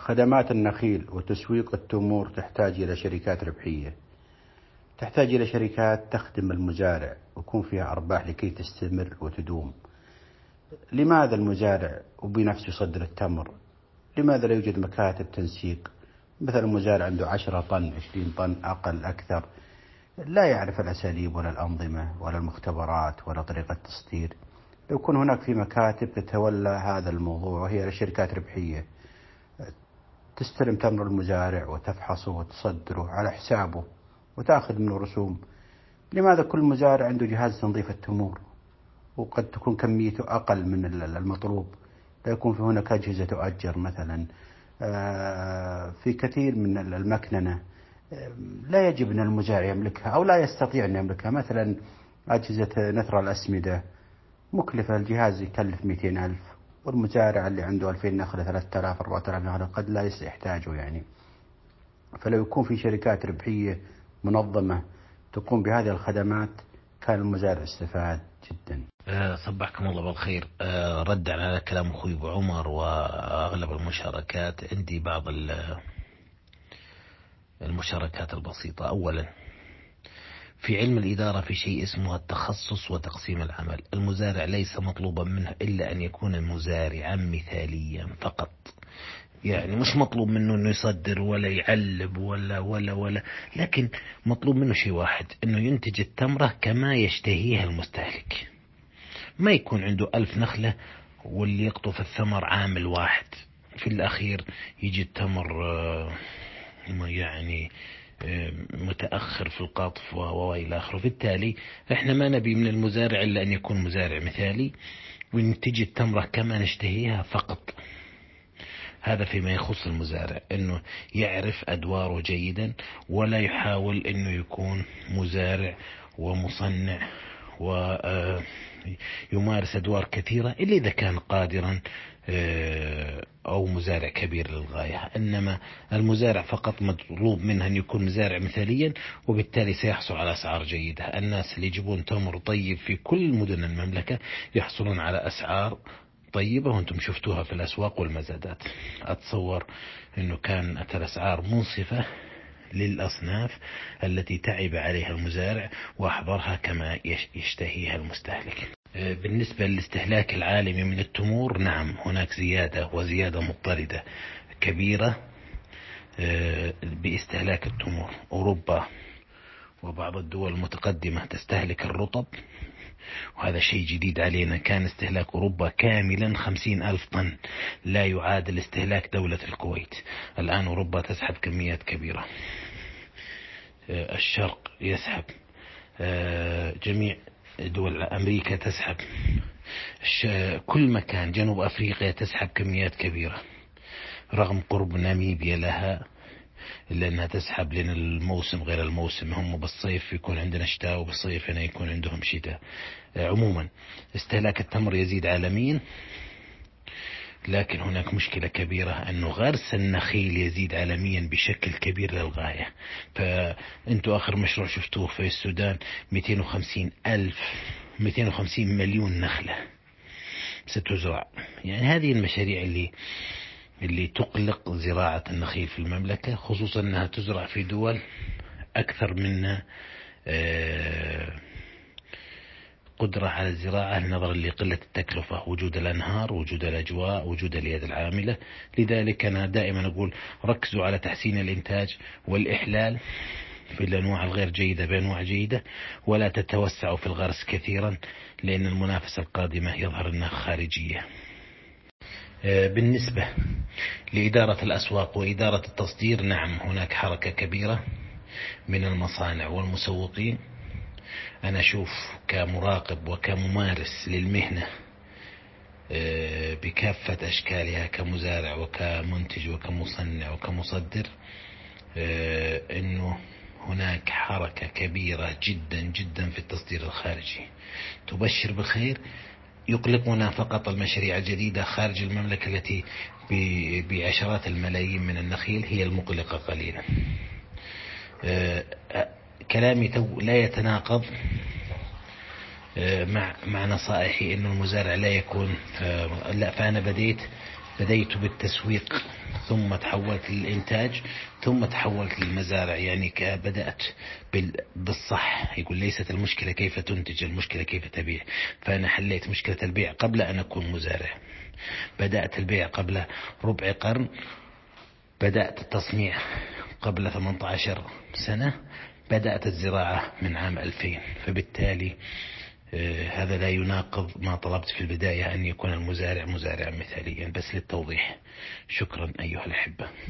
خدمات النخيل وتسويق التمور تحتاج إلى شركات ربحية، تحتاج إلى شركات تخدم المزارع ويكون فيها أرباح لكي تستمر وتدوم. لماذا المزارع وبنفسه يصدر التمر؟ لماذا لا يوجد مكاتب تنسيق؟ مثلا المزارع عنده 10 طن 20 طن أقل أكثر، لا يعرف الأساليب ولا الأنظمة ولا المختبرات ولا طريقة تصدير. لو يكون هناك في مكاتب تتولى هذا الموضوع وهي شركات ربحية تستلم تمر المزارع وتفحصه وتصدره على حسابه وتأخذ منه رسوم. لماذا كل مزارع عنده جهاز تنظيف التمور وقد تكون كميته أقل من المطلوب؟ لا يكون في هناك أجهزة تؤجر مثلا في كثير من المكننة لا يجب أن المزارع يملكها أو لا يستطيع أن يملكها. مثلا أجهزة نثر الأسمدة مكلفة، الجهاز يكلف 200,000 والمزارع اللي عنده 2000 نخلة 3000 4000 نخلة قد لا يحتاجه يعني. فلو يكون في شركات ربحية منظمة تقوم بهذه الخدمات كان المزارع استفاد جدا. صبحكم الله بالخير. رد على كلام أخوي أبو عمر وأغلب المشاركات. عندي بعض المشاركات البسيطة. أولا، في علم الإدارة في شيء اسمه التخصص وتقسيم العمل. المزارع ليس مطلوبا منه إلا أن يكون مزارعا مثاليا فقط، يعني مش مطلوب منه أنه يصدر ولا يعلب ولا لكن مطلوب منه شيء واحد، أنه ينتج التمرة كما يشتهيها المستهلك. ما يكون عنده 1000 نخلة واللي يقطف الثمر عامل واحد، في الأخير يجي التمر يعني متأخر في القطف وإلى آخره. بالتالي احنا ما نبي من المزارع إلا أن يكون مزارع مثالي وينتج التمرة كما نشتهيها فقط. هذا فيما يخص المزارع، أنه يعرف أدواره جيدا ولا يحاول أنه يكون مزارع ومصنع ويمارس أدوار كثيرة إلا إذا كان قادرا أو مزارع كبير للغاية. إنما المزارع فقط مطلوب منه أن يكون مزارع مثاليا، وبالتالي سيحصل على أسعار جيدة. الناس اللي يجيبون تمر طيب في كل مدن المملكة يحصلون على أسعار طيبة، وانتم شفتوها في الأسواق والمزادات. أتصور أنه كانت الأسعار منصفة للأصناف التي تعب عليها المزارع وأحضرها كما يشتهيها المستهلك. بالنسبة للاستهلاك العالمي من التمور، نعم هناك زيادة وزيادة مضطردة كبيرة باستهلاك التمور. أوروبا وبعض الدول المتقدمة تستهلك الرطب، وهذا شيء جديد علينا. كان استهلاك أوروبا كاملا 50,000 طن، لا يعادل استهلاك دولة الكويت. الآن أوروبا تسحب كميات كبيرة، الشرق يسحب، جميع دول أمريكا تسحب، كل مكان، جنوب أفريقيا تسحب كميات كبيرة رغم قرب ناميبيا لها، إلا أنها تسحب لأن الموسم غير الموسم. هم بالصيف يكون عندنا شتاء وبالصيف هنا يكون عندهم شتاء. عموما استهلاك التمر يزيد عالميا، لكن هناك مشكلة كبيرة أنه غرس النخيل يزيد عالميا بشكل كبير للغاية. فأنتوا آخر مشروع شفتوه في السودان 250 مليون نخلة ستزرع. يعني هذه المشاريع اللي تقلق زراعة النخيل في المملكة، خصوصا أنها تزرع في دول أكثر منا قدرة على الزراعة نظرا لقلة التكلفة، وجود الأنهار، وجود الأجواء، وجود اليد العاملة. لذلك أنا دائما أقول ركزوا على تحسين الإنتاج والإحلال في الأنواع الغير جيدة بأنواع جيدة، ولا تتوسعوا في الغرس كثيرا لأن المنافسة القادمة يظهر أنها خارجية. بالنسبة لإدارة الأسواق وإدارة التصدير، نعم هناك حركة كبيرة من المصانع والمسوقين. أنا أشوف كمراقب وكممارس للمهنة بكافة أشكالها، كمزارع وكمنتج وكمصنع وكمصدر، أنه هناك حركة كبيرة جدا جدا في التصدير الخارجي تبشر بالخير. يقلقنا فقط المشاريع الجديدة خارج المملكة التي بعشرات الملايين من النخيل، هي المقلقة قليلا. كلامي لا يتناقض مع نصائحي انه المزارع لا يكون لا. فانا بديت بديت بالتسويق، ثم تحولت للإنتاج، ثم تحولت للمزارع. يعني بدأت بالصح. يقول ليست المشكلة كيف تنتج، المشكلة كيف تبيع. فأنا حليت مشكلة البيع قبل أن أكون مزارع. بدأت البيع قبل ربع قرن، بدأت التصنيع قبل 18 سنة، بدأت الزراعة من عام 2000. فبالتالي هذا لا يناقض ما طلبت في البداية أن يكون المزارع مزارعا مثاليا، بس للتوضيح. شكرا أيها الأحبة.